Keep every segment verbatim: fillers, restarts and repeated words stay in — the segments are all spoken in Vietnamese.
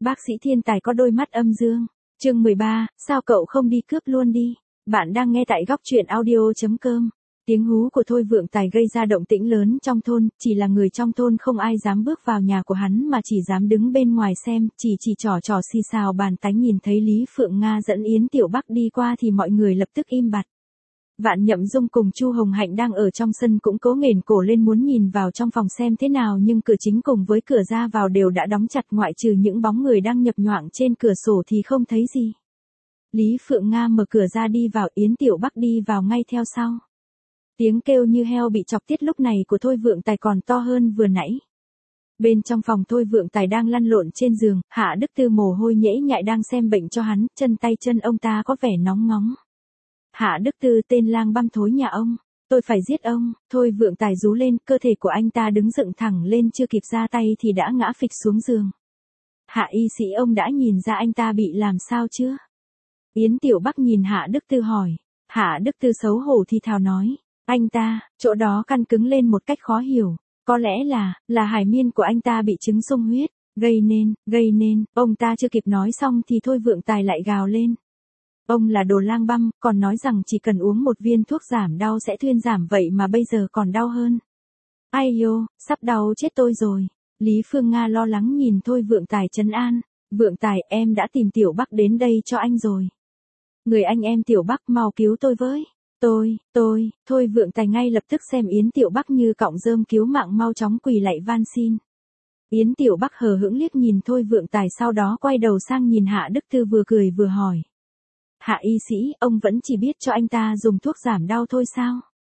Bác sĩ thiên tài có đôi mắt âm dương. Chương mười ba, sao cậu không đi cướp luôn đi? Bạn đang nghe tại góc truyện audio chấm com. Tiếng hú của Thôi Vượng Tài gây ra động tĩnh lớn trong thôn, chỉ là người trong thôn không ai dám bước vào nhà của hắn mà chỉ dám đứng bên ngoài xem, chỉ chỉ trò trò xì xào bàn tánh. Nhìn thấy Lý Phượng Nga dẫn Yến Tiểu Bắc đi qua thì mọi người lập tức im bặt. Vạn Nhậm Dung cùng Chu Hồng Hạnh đang ở trong sân cũng cố nghển cổ lên muốn nhìn vào trong phòng xem thế nào, nhưng cửa chính cùng với cửa ra vào đều đã đóng chặt, ngoại trừ những bóng người đang nhập nhoạng trên cửa sổ thì không thấy gì. Lý Phượng Nga mở cửa ra đi vào, Yến Tiểu Bắc đi vào ngay theo sau. Tiếng kêu như heo bị chọc tiết lúc này của Thôi Vượng Tài còn to hơn vừa nãy. Bên trong phòng Thôi Vượng Tài đang lăn lộn trên giường, Hạ Đức Tư mồ hôi nhễ nhại đang xem bệnh cho hắn, chân tay chân ông ta có vẻ nóng ngóng. Hạ Đức Tư, tên lang băm thối nhà ông, tôi phải giết ông. Thôi Vượng Tài rú lên, cơ thể của anh ta đứng dựng thẳng lên, chưa kịp ra tay thì đã ngã phịch xuống giường. Hạ y sĩ, ông đã nhìn ra anh ta bị làm sao chưa? Yến Tiểu Bắc nhìn Hạ Đức Tư hỏi. Hạ Đức Tư xấu hổ thì thào nói, anh ta, chỗ đó căng cứng lên một cách khó hiểu, có lẽ là, là hải miên của anh ta bị chứng sung huyết, gây nên, gây nên, ông ta chưa kịp nói xong thì Thôi Vượng Tài lại gào lên. Ông là đồ lang băm, còn nói rằng chỉ cần uống một viên thuốc giảm đau sẽ thuyên giảm, vậy mà bây giờ còn đau hơn. Ai yo, sắp đau chết tôi rồi. Lý Phương Nga lo lắng nhìn Thôi Vượng Tài trấn an. Vượng Tài, em đã tìm Tiểu Bắc đến đây cho anh rồi. Người anh em Tiểu Bắc, mau cứu tôi với. Tôi, tôi, Thôi Vượng Tài ngay lập tức xem Yến Tiểu Bắc như cọng rơm cứu mạng, mau chóng quỳ lạy van xin. Yến Tiểu Bắc hờ hững liếc nhìn Thôi Vượng Tài, sau đó quay đầu sang nhìn Hạ Đức Tư vừa cười vừa hỏi. Hạ y sĩ, ông vẫn chỉ biết cho anh ta dùng thuốc giảm đau thôi sao?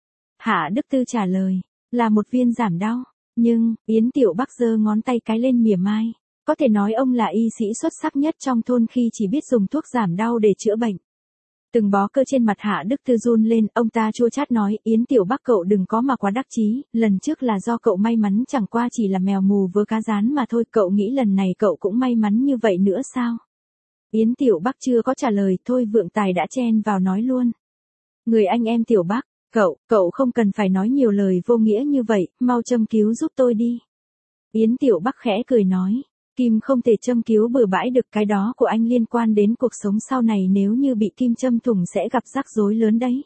Hạ Đức Tư trả lời, là một viên giảm đau. Nhưng, Yến Tiểu Bắc giơ ngón tay cái lên mỉa mai. Có thể nói ông là y sĩ xuất sắc nhất trong thôn khi chỉ biết dùng thuốc giảm đau để chữa bệnh. Từng bó cơ trên mặt Hạ Đức Tư run lên, ông ta chua chát nói, Yến Tiểu Bắc cậu đừng có mà quá đắc chí, lần trước là do cậu may mắn, chẳng qua chỉ là mèo mù vớ cá rán mà thôi, cậu nghĩ lần này cậu cũng may mắn như vậy nữa sao? Yến Tiểu Bắc chưa có trả lời, Thôi Vượng Tài đã chen vào nói luôn. Người anh em Tiểu Bắc, cậu, cậu không cần phải nói nhiều lời vô nghĩa như vậy, mau châm cứu giúp tôi đi. Yến Tiểu Bắc khẽ cười nói, kim không thể châm cứu bừa bãi được, cái đó của anh liên quan đến cuộc sống sau này, nếu như bị kim châm thủng sẽ gặp rắc rối lớn đấy.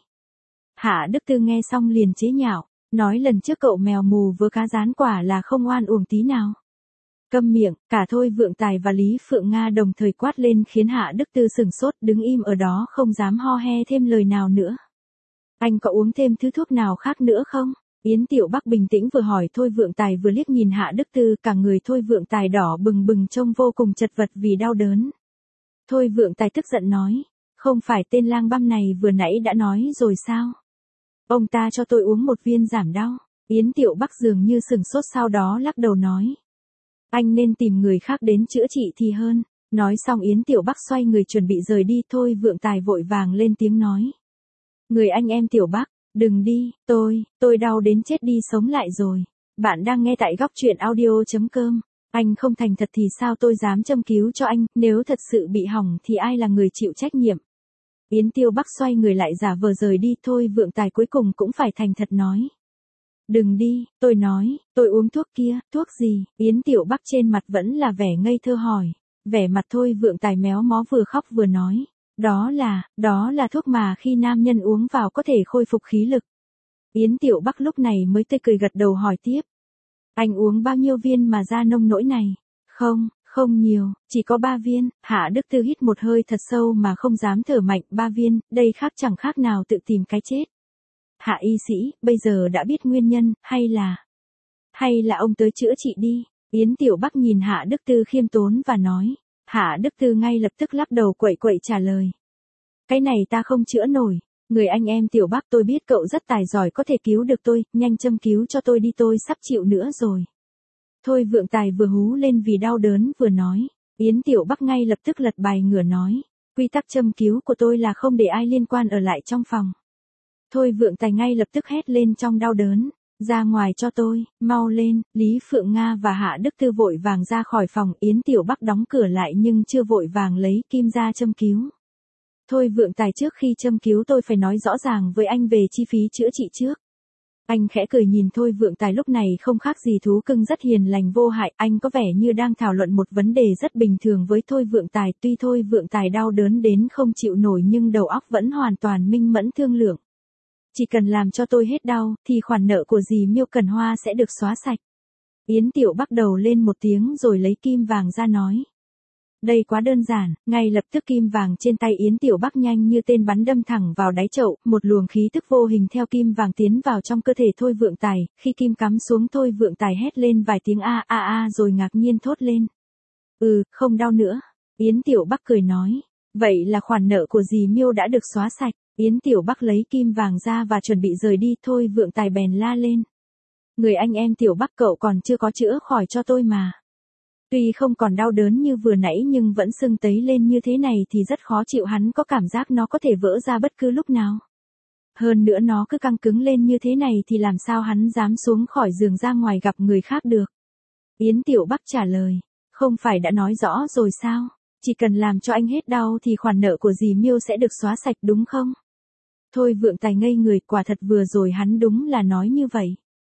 Hạ Đức Tư nghe xong liền chế nhạo, nói lần trước cậu mèo mù vớ cá rán quả là không oan uổng tí nào. Câm miệng, cả Thôi Vượng Tài và Lý Phượng Nga đồng thời quát lên khiến Hạ Đức Tư sửng sốt, đứng im ở đó không dám ho he thêm lời nào nữa. Anh có uống thêm thứ thuốc nào khác nữa không? Yến Tiểu Bắc bình tĩnh vừa hỏi Thôi Vượng Tài vừa liếc nhìn Hạ Đức Tư, cả người Thôi Vượng Tài đỏ bừng bừng trông vô cùng chật vật vì đau đớn. Thôi Vượng Tài tức giận nói, không phải tên lang băm này vừa nãy đã nói rồi sao? Ông ta cho tôi uống một viên giảm đau. Yến Tiểu Bắc dường như sửng sốt, sau đó lắc đầu nói. Anh nên tìm người khác đến chữa trị thì hơn. Nói xong Yến Tiểu Bắc xoay người chuẩn bị rời đi, Thôi Vượng Tài vội vàng lên tiếng nói. Người anh em Tiểu Bắc, đừng đi, tôi, tôi đau đến chết đi sống lại rồi. Bạn đang nghe tại góc truyện audio chấm com. Anh không thành thật thì sao tôi dám châm cứu cho anh, nếu thật sự bị hỏng thì ai là người chịu trách nhiệm. Yến Tiểu Bắc xoay người lại giả vờ rời đi, Thôi Vượng Tài cuối cùng cũng phải thành thật nói. Đừng đi, tôi nói, tôi uống thuốc kia, thuốc gì? Yến Tiểu Bắc trên mặt vẫn là vẻ ngây thơ hỏi. Vẻ mặt Thôi Vượng Tài méo mó, vừa khóc vừa nói. Đó là, đó là thuốc mà khi nam nhân uống vào có thể khôi phục khí lực. Yến Tiểu Bắc lúc này mới tươi cười gật đầu hỏi tiếp. Anh uống bao nhiêu viên mà ra nông nỗi này? Không, không nhiều, chỉ có ba viên. Hạ Đức Tư hít một hơi thật sâu mà không dám thở mạnh, ba viên, đây khác chẳng khác nào tự tìm cái chết. Hạ y sĩ, bây giờ đã biết nguyên nhân, hay là... Hay là ông tới chữa trị đi. Yến Tiểu Bắc nhìn Hạ Đức Tư khiêm tốn và nói. Hạ Đức Tư ngay lập tức lắc đầu quậy quậy trả lời. Cái này ta không chữa nổi. Người anh em Tiểu Bắc, tôi biết cậu rất tài giỏi, có thể cứu được tôi, nhanh châm cứu cho tôi đi, tôi sắp chịu nữa rồi. Thôi Vượng Tài vừa hú lên vì đau đớn vừa nói. Yến Tiểu Bắc ngay lập tức lật bài ngửa nói. Quy tắc châm cứu của tôi là không để ai liên quan ở lại trong phòng. Thôi Vượng Tài ngay lập tức hét lên trong đau đớn. Ra ngoài cho tôi, mau lên. Lý Phượng Nga và Hạ Đức Tư vội vàng ra khỏi phòng, Yến Tiểu Bắc đóng cửa lại nhưng chưa vội vàng lấy kim ra châm cứu. Thôi Vượng Tài, trước khi châm cứu tôi phải nói rõ ràng với anh về chi phí chữa trị trước. Anh khẽ cười nhìn Thôi Vượng Tài lúc này không khác gì thú cưng rất hiền lành vô hại, anh có vẻ như đang thảo luận một vấn đề rất bình thường với Thôi Vượng Tài, tuy Thôi Vượng Tài đau đớn đến không chịu nổi nhưng đầu óc vẫn hoàn toàn minh mẫn thương lượng. Chỉ cần làm cho tôi hết đau, thì khoản nợ của dì Miêu Cần Hoa sẽ được xóa sạch. Yến Tiểu Bắc đầu lên một tiếng rồi lấy kim vàng ra nói. Đây quá đơn giản, ngay lập tức kim vàng trên tay Yến Tiểu Bắc nhanh như tên bắn đâm thẳng vào đáy chậu, một luồng khí tức vô hình theo kim vàng tiến vào trong cơ thể Thôi Vượng Tài, khi kim cắm xuống Thôi Vượng Tài hét lên vài tiếng a a a rồi ngạc nhiên thốt lên. Ừ, không đau nữa. Yến Tiểu Bắc cười nói, vậy là khoản nợ của dì Miêu đã được xóa sạch. Yến Tiểu Bắc lấy kim vàng ra và chuẩn bị rời đi, Thôi Vượng Tài bèn la lên. Người anh em Tiểu Bắc cậu còn chưa có chữa khỏi cho tôi mà. Tuy không còn đau đớn như vừa nãy nhưng vẫn sưng tấy lên như thế này thì rất khó chịu, hắn có cảm giác nó có thể vỡ ra bất cứ lúc nào. Hơn nữa nó cứ căng cứng lên như thế này thì làm sao hắn dám xuống khỏi giường ra ngoài gặp người khác được. Yến Tiểu Bắc trả lời, không phải đã nói rõ rồi sao, chỉ cần làm cho anh hết đau thì khoản nợ của dì Miêu sẽ được xóa sạch đúng không? Thôi Vượng Tài ngây người, quả thật vừa rồi hắn đúng là nói như vậy.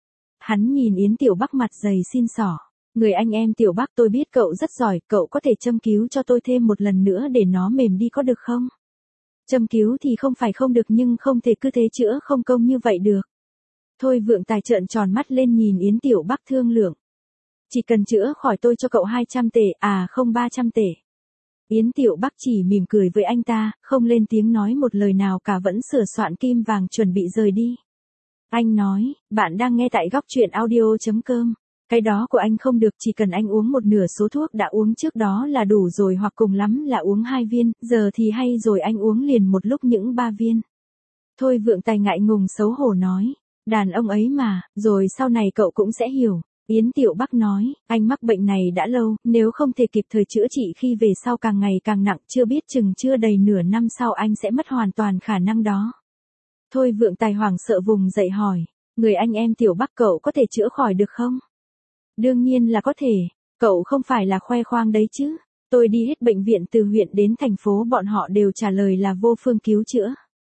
Hắn nhìn Yến Tiểu Bắc mặt dày xin xỏ. Người anh em Tiểu Bắc, tôi biết cậu rất giỏi, cậu có thể châm cứu cho tôi thêm một lần nữa để nó mềm đi có được không? Châm cứu thì không phải không được nhưng không thể cứ thế chữa không công như vậy được. Thôi Vượng Tài trợn tròn mắt lên nhìn Yến Tiểu Bắc thương lượng. Chỉ cần chữa khỏi tôi cho cậu hai trăm tệ, à không ba trăm tệ. Yến Tiểu Bắc chỉ mỉm cười với anh ta, không lên tiếng nói một lời nào cả, vẫn sửa soạn kim vàng chuẩn bị rời đi. Anh nói, bạn đang nghe tại góc truyện audio chấm com. Cái đó của anh không được, chỉ cần anh uống một nửa số thuốc đã uống trước đó là đủ rồi, hoặc cùng lắm là uống hai viên, giờ thì hay rồi, anh uống liền một lúc những ba viên. Thôi Vượng Tài ngại ngùng xấu hổ nói, đàn ông ấy mà, rồi sau này cậu cũng sẽ hiểu. Yến Tiểu Bắc nói, anh mắc bệnh này đã lâu, nếu không thể kịp thời chữa trị khi về sau càng ngày càng nặng, chưa biết chừng chưa đầy nửa năm sau anh sẽ mất hoàn toàn khả năng đó. Thôi Vượng Tài hoảng sợ vùng dậy hỏi, người anh em Tiểu Bắc cậu có thể chữa khỏi được không? Đương nhiên là có thể, cậu không phải là khoe khoang đấy chứ. Tôi đi hết bệnh viện từ huyện đến thành phố bọn họ đều trả lời là vô phương cứu chữa.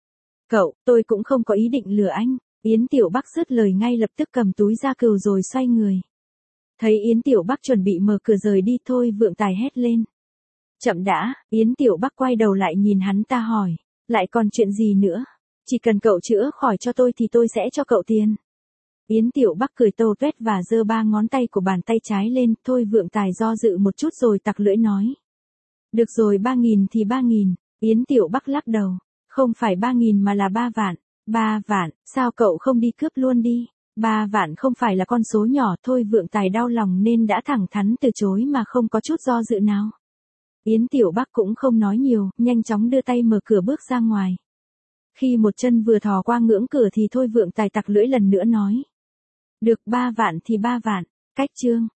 Cậu, tôi cũng không có ý định lừa anh. Yến Tiểu Bắc dứt lời ngay lập tức cầm túi ra cừu rồi xoay người. Thấy Yến Tiểu Bắc chuẩn bị mở cửa rời đi, Thôi Vượng Tài hét lên. Chậm đã, Yến Tiểu Bắc quay đầu lại nhìn hắn ta hỏi, lại còn chuyện gì nữa? Chỉ cần cậu chữa khỏi cho tôi thì tôi sẽ cho cậu tiền. Yến Tiểu Bắc cười tô tuét và giơ ba ngón tay của bàn tay trái lên, Thôi Vượng Tài do dự một chút rồi tặc lưỡi nói. Được rồi, ba nghìn thì ba nghìn, Yến Tiểu Bắc lắc đầu, không phải ba nghìn mà là ba vạn, ba vạn, sao cậu không đi cướp luôn đi, ba vạn không phải là con số nhỏ. Thôi Vượng Tài đau lòng nên đã thẳng thắn từ chối mà không có chút do dự nào. Yến Tiểu Bắc cũng không nói nhiều, nhanh chóng đưa tay mở cửa bước ra ngoài. Khi một chân vừa thò qua ngưỡng cửa thì Thôi Vượng Tài tặc lưỡi lần nữa nói. Được, ba vạn thì ba vạn, cách chương.